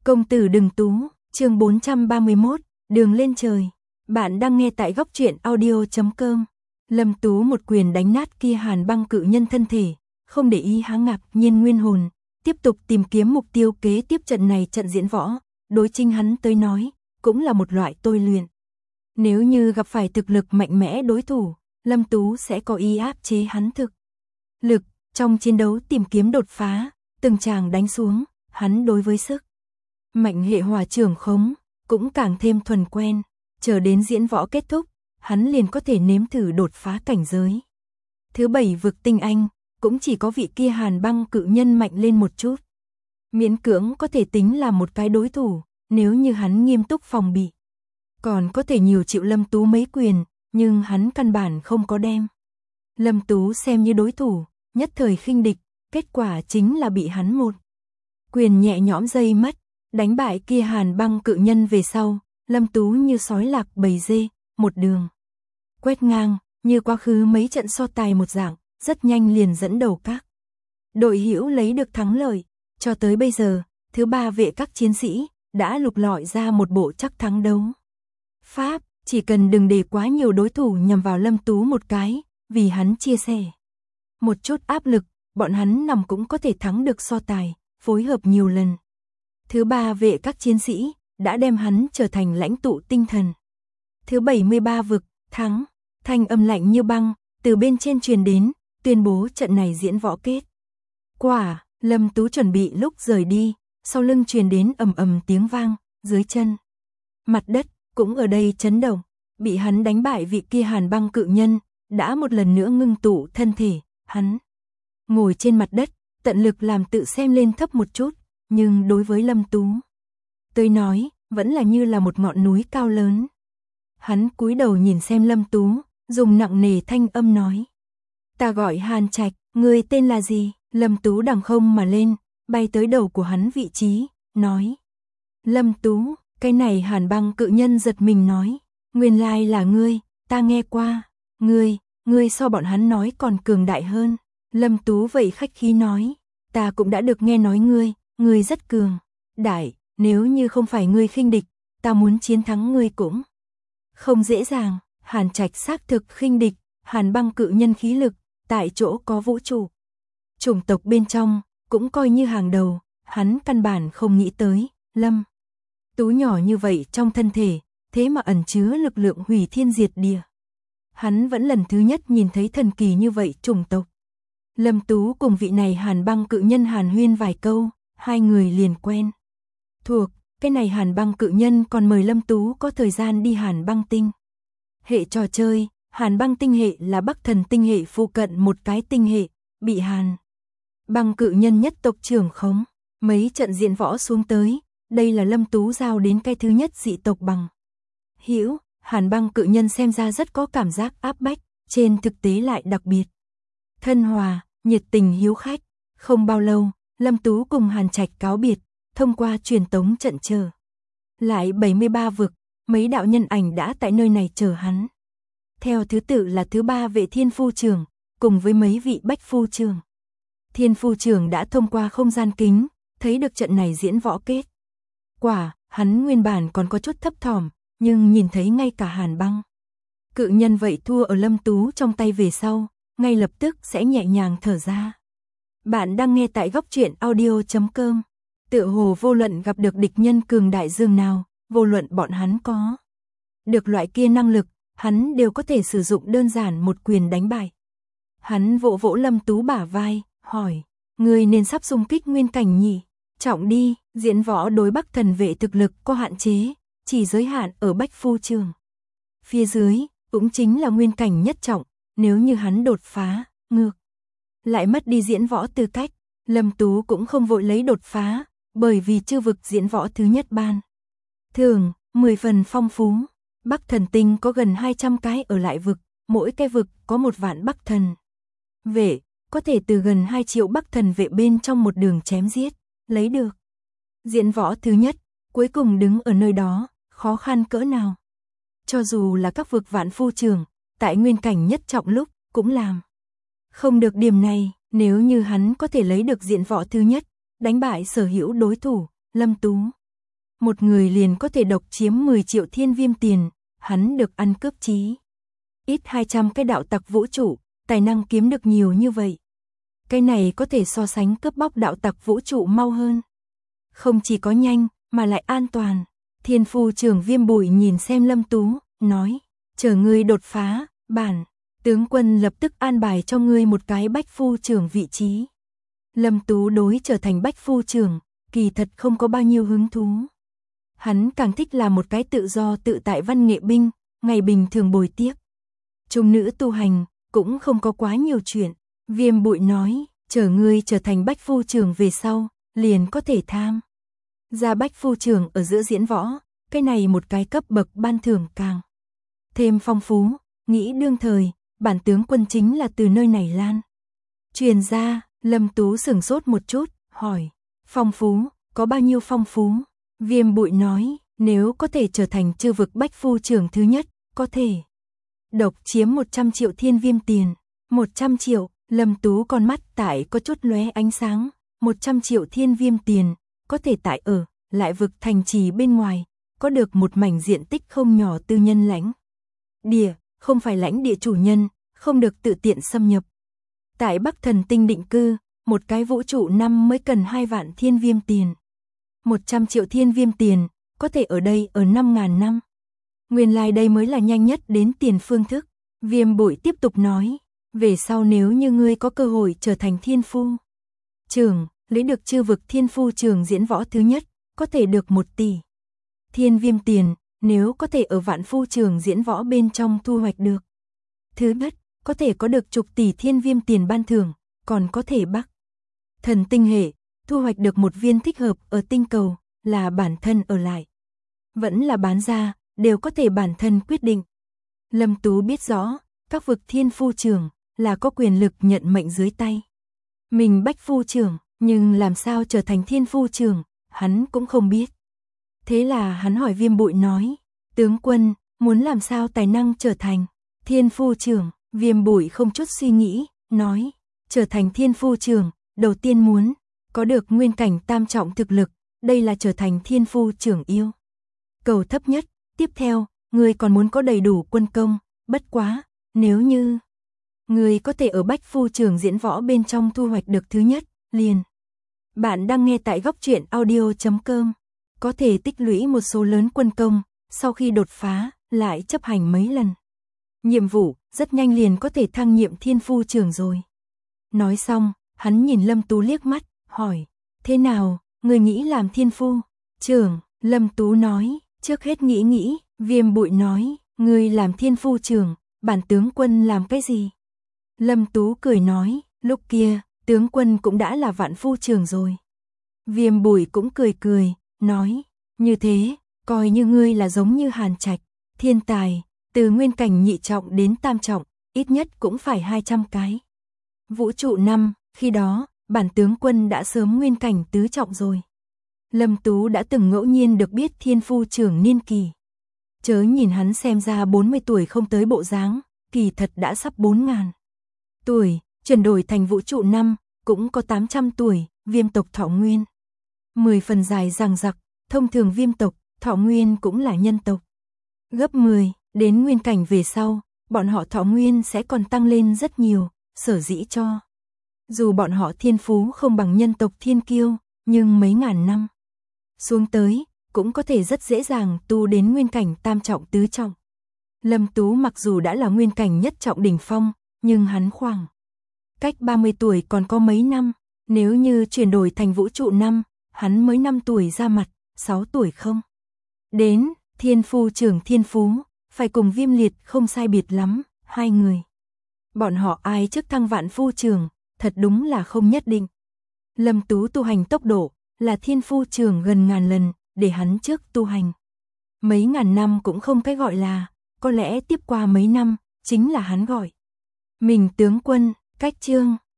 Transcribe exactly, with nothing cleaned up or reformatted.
Công tử đừng tú, chương bốn trăm ba mươi mốt, đường lên trời. Bạn đang nghe tại góc truyện audio chấm com. Lâm Tú một quyền đánh nát kia Hàn Băng cự nhân thân thể, không để ý há ngạc nhiên nguyên hồn, tiếp tục tìm kiếm mục tiêu kế tiếp. Trận này trận diễn võ, đối chính hắn tới nói, cũng là một loại tôi luyện. Nếu như gặp phải thực lực mạnh mẽ đối thủ, Lâm Tú sẽ có ý áp chế hắn thực lực, trong chiến đấu tìm kiếm đột phá, từng tràng đánh xuống, hắn đối với sức mạnh hệ hỏa trưởng khống, cũng càng thêm thuần quen, chờ đến diễn võ kết thúc, hắn liền có thể nếm thử đột phá cảnh giới. Thứ bảy vực tinh anh, cũng chỉ có vị kia Hàn Băng cự nhân mạnh lên một chút. Miễn cưỡng có thể tính là một cái đối thủ, nếu như hắn nghiêm túc phòng bị. Còn có thể nhiều chịu Lâm Tú mấy quyền, nhưng hắn căn bản không có đem Lâm Tú xem như đối thủ, nhất thời khinh địch, kết quả chính là bị hắn một quyền nhẹ nhõm dây mất, đánh bại kia Hàn Băng cự nhân về sau, Lâm Tú như sói lạc bầy dê, một đường quét ngang, như quá khứ mấy trận so tài một dạng, rất nhanh liền dẫn đầu các đội hữu lấy được thắng lợi. Cho tới bây giờ, thứ ba vệ các chiến sĩ đã lục lọi ra một bộ chắc thắng đấu pháp, chỉ cần đừng để quá nhiều đối thủ nhằm vào Lâm Tú một cái, vì hắn chia sẻ một chút áp lực, bọn hắn nằm cũng có thể thắng được so tài, phối hợp nhiều lần. Thứ ba vệ các chiến sĩ đã đem hắn trở thành lãnh tụ tinh thần. Thứ bảy mươi ba vực, thắng, thanh âm lạnh như băng, từ bên trên truyền đến, tuyên bố trận này diễn võ kết quả. Lâm Tú chuẩn bị lúc rời đi, sau lưng truyền đến ầm ầm tiếng vang, dưới chân mặt đất cũng ở đây chấn động, bị hắn đánh bại vị kia Hàn Băng cự nhân, đã một lần nữa ngưng tụ thân thể, hắn ngồi trên mặt đất, tận lực làm tự xem lên thấp một chút, nhưng đối với Lâm Tú tôi nói, vẫn là như là một ngọn núi cao lớn. Hắn cúi đầu nhìn xem Lâm Tú, dùng nặng nề thanh âm nói: "Ta gọi Hàn Trạch, người tên là gì?" Lâm Tú đằng không mà lên, bay tới đầu của hắn vị trí, nói: "Lâm Tú." Cái này Hàn Băng cự nhân giật mình nói: "Nguyên lai là ngươi, ta nghe qua, ngươi, ngươi so bọn hắn nói còn cường đại hơn." Lâm Tú vậy khách khí nói: "Ta cũng đã được nghe nói ngươi, ngươi rất cường đại, nếu như không phải ngươi khinh địch, ta muốn chiến thắng ngươi cũng không dễ dàng." Hàn Trạch xác thực khinh địch, Hàn Băng cự nhân khí lực, tại chỗ có vũ trụ chủng tộc bên trong, cũng coi như hàng đầu, hắn căn bản không nghĩ tới, Lâm Tú nhỏ như vậy trong thân thể, thế mà ẩn chứa lực lượng hủy thiên diệt địa. Hắn vẫn lần thứ nhất nhìn thấy thần kỳ như vậy chủng tộc. Lâm Tú cùng vị này Hàn Băng cự nhân hàn huyên vài câu, hai người liền quen thuộc. Cái này Hàn Băng cự nhân còn mời Lâm Tú có thời gian đi Hàn Băng tinh hệ trò chơi. Hàn Băng tinh hệ là Bắc Thần tinh hệ phụ cận một cái tinh hệ, bị Hàn Băng cự nhân nhất tộc trưởng khống. Mấy trận diễn võ xuống tới, đây là Lâm Tú giao đến cái thứ nhất dị tộc bằng hữu. Hàn Băng cự nhân xem ra rất có cảm giác áp bách, trên thực tế lại đặc biệt thân hòa, nhiệt tình hiếu khách. Không bao lâu, Lâm Tú cùng Hàn Trạch cáo biệt, thông qua truyền tống trận chờ lại bảy mươi ba vực, mấy đạo nhân ảnh đã tại nơi này chờ hắn. Theo thứ tự là thứ ba vệ thiên phu trưởng, cùng với mấy vị bách phu trưởng. Thiên phu trưởng đã thông qua không gian kính, thấy được trận này diễn võ kết quả, hắn nguyên bản còn có chút thấp thỏm, nhưng nhìn thấy ngay cả Hàn Băng cự nhân vậy thua ở Lâm Tú trong tay về sau, ngay lập tức sẽ nhẹ nhàng thở ra. Bạn đang nghe tại góc truyện audio chấm com. Tựa hồ vô luận gặp được địch nhân cường đại dương nào, vô luận bọn hắn có được loại kia năng lực, hắn đều có thể sử dụng đơn giản một quyền đánh bại. Hắn vỗ vỗ Lâm Tú bả vai, hỏi: "Ngươi nên sắp xung kích nguyên cảnh nhỉ? Trọng đi." Diễn võ đối Bắc Thần vệ thực lực có hạn chế, chỉ giới hạn ở bách phu trường. Phía dưới, cũng chính là nguyên cảnh nhất trọng, nếu như hắn đột phá, ngược lại mất đi diễn võ tư cách. Lâm Tú cũng không vội lấy đột phá, bởi vì chư vực diễn võ thứ nhất ban thường, mười phần phong phú. Bắc Thần tinh có gần hai trăm cái ở lại vực, mỗi cái vực có một vạn Bắc Thần vệ, có thể từ gần hai triệu Bắc Thần vệ bên trong một đường chém giết, lấy được diễn võ thứ nhất, cuối cùng đứng ở nơi đó, khó khăn cỡ nào. Cho dù là các vực vạn phu trưởng, tại nguyên cảnh nhất trọng lúc, cũng làm không được điểm này. Nếu như hắn có thể lấy được diễn võ thứ nhất, đánh bại sở hữu đối thủ, Lâm Tú một người liền có thể độc chiếm mười triệu thiên viêm tiền, hắn được ăn cướp chí ít hai trăm cái đạo tặc vũ trụ, tài năng kiếm được nhiều như vậy. Cái này có thể so sánh cướp bóc đạo tặc vũ trụ mau hơn. Không chỉ có nhanh, mà lại an toàn. Thiên phu trưởng Viêm Bụi nhìn xem Lâm Tú, nói, chờ ngươi đột phá, bản tướng quân lập tức an bài cho ngươi một cái bách phu trưởng vị trí. Lâm Tú đối trở thành bách phu trưởng, kỳ thật không có bao nhiêu hứng thú. Hắn càng thích là một cái tự do tự tại văn nghệ binh, ngày bình thường bồi tiếp. Trung nữ tu hành, cũng không có quá nhiều chuyện. Viêm Bụi nói, chờ ngươi trở thành bách phu trưởng về sau, liền có thể tham ra bách phu trưởng ở giữa diễn võ, cái này một cái cấp bậc ban thưởng càng thêm phong phú, nghĩ đương thời, bản tướng quân chính là từ nơi này lan truyền ra. Lâm Tú sửng sốt một chút, hỏi, phong phú, có bao nhiêu phong phú? Viêm Bụi nói, nếu có thể trở thành chư vực bách phu trưởng thứ nhất, có thể độc chiếm một trăm triệu thiên viêm tiền. một trăm triệu, Lâm Tú con mắt tại có chút lóe ánh sáng, một trăm triệu thiên viêm tiền, có thể tại ở, lại vực thành trì bên ngoài, có được một mảnh diện tích không nhỏ tư nhân lãnh địa, không phải lãnh địa chủ nhân, không được tự tiện xâm nhập. Tại Bắc Thần Tinh định cư, một cái vũ trụ năm mới cần hai vạn thiên viêm tiền. một trăm triệu thiên viêm tiền, có thể ở đây ở năm ngàn năm. Nguyên lai đây mới là nhanh nhất đến tiền phương thức. Viêm Bụi tiếp tục nói, về sau nếu như ngươi có cơ hội trở thành thiên phu trưởng, lấy được chư vực thiên phu trưởng diễn võ thứ nhất, có thể được một tỷ thiên viêm tiền, nếu có thể ở vạn phu trưởng diễn võ bên trong thu hoạch được thứ nhất, có thể có được chục tỷ thiên viêm tiền ban thưởng, còn có thể Bắc Thần Tinh hệ, thu hoạch được một viên thích hợp ở tinh cầu, là bản thân ở lại. Vẫn là bán ra, đều có thể bản thân quyết định. Lâm Tú biết rõ, các vực thiên phu trưởng, là có quyền lực nhận mệnh dưới tay. Mình bách phu trưởng, nhưng làm sao trở thành thiên phu trưởng, hắn cũng không biết. Thế là hắn hỏi Viêm Bụi nói, tướng quân, muốn làm sao tài năng trở thành thiên phu trưởng? Viêm Bụi không chút suy nghĩ, nói, trở thành thiên phu trưởng, đầu tiên muốn có được nguyên cảnh tam trọng thực lực, đây là trở thành thiên phu trưởng yêu cầu thấp nhất. Tiếp theo, người còn muốn có đầy đủ quân công, bất quá, nếu như người có thể ở bách phu trưởng diễn võ bên trong thu hoạch được thứ nhất, liền. Bạn đang nghe tại góc truyện audio chấm com, có thể tích lũy một số lớn quân công, sau khi đột phá, lại chấp hành mấy lần nhiệm vụ, rất nhanh liền có thể thăng nhiệm thiên phu trưởng rồi. Nói xong, hắn nhìn Lâm Tú liếc mắt, hỏi, thế nào, người nghĩ làm thiên phu trưởng? Lâm Tú nói, trước hết nghĩ nghĩ. Viêm Bụi nói, người làm thiên phu trưởng, bản tướng quân làm cái gì? Lâm Tú cười nói, lúc kia, tướng quân cũng đã là vạn phu trưởng rồi. Viêm Bụi cũng cười cười, nói, như thế, coi như ngươi là giống như Hàn Trạch, thiên tài, từ nguyên cảnh nhị trọng đến tam trọng, ít nhất cũng phải hai trăm cái. Vũ trụ năm, khi đó, bản tướng quân đã sớm nguyên cảnh tứ trọng rồi. Lâm Tú đã từng ngẫu nhiên được biết thiên phu trưởng niên kỳ. Chớ nhìn hắn xem ra bốn mươi tuổi không tới bộ dáng, kỳ thật đã sắp bốn ngàn tuổi, chuyển đổi thành vũ trụ năm, cũng có tám trăm tuổi, viêm tộc thọ nguyên mười phần dài dằng dặc, thông thường viêm tộc, thọ nguyên cũng là nhân tộc gấp mười, đến nguyên cảnh về sau, bọn họ thọ nguyên sẽ còn tăng lên rất nhiều, sở dĩ cho. Dù bọn họ thiên phú không bằng nhân tộc thiên kiêu, nhưng mấy ngàn năm xuống tới, cũng có thể rất dễ dàng tu đến nguyên cảnh tam trọng tứ trọng. Lâm Tú mặc dù đã là nguyên cảnh nhất trọng đỉnh phong, nhưng hắn khoảng cách ba mươi tuổi còn có mấy năm, nếu như chuyển đổi thành vũ trụ năm, hắn mới năm tuổi ra mặt, sáu tuổi không. Đến, thiên phu trưởng thiên phú, phải cùng Viêm Liệt không sai biệt lắm, hai người. Bọn họ ai trước thăng vạn phu trưởng, thật đúng là không nhất định. Lâm Tú tu hành tốc độ, là thiên phu trưởng gần ngàn lần, để hắn trước tu hành. Mấy ngàn năm cũng không cái gọi là, có lẽ tiếp qua mấy năm, chính là hắn gọi. Mình tướng quân, cách chương.